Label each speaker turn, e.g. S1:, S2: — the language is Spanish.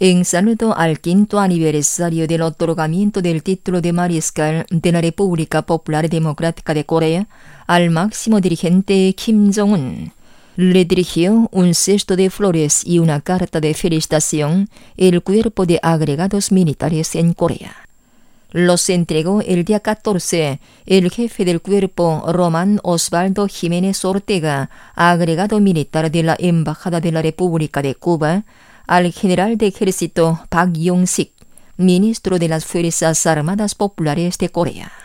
S1: En saludo al 5º aniversario del otorgamiento del título de mariscal de la República Popular Democrática de Corea al máximo dirigente Kim Jong-un, le dirigió un cesto de flores y una carta de felicitación el Cuerpo de Agregados Militares en Corea. Los entregó el día 14 el jefe del cuerpo Román Osvaldo Jiménez Ortega, agregado militar de la Embajada de la República de Cuba, al general de ejército Park Yong-sik, ministro de las Fuerzas Armadas Populares de Corea.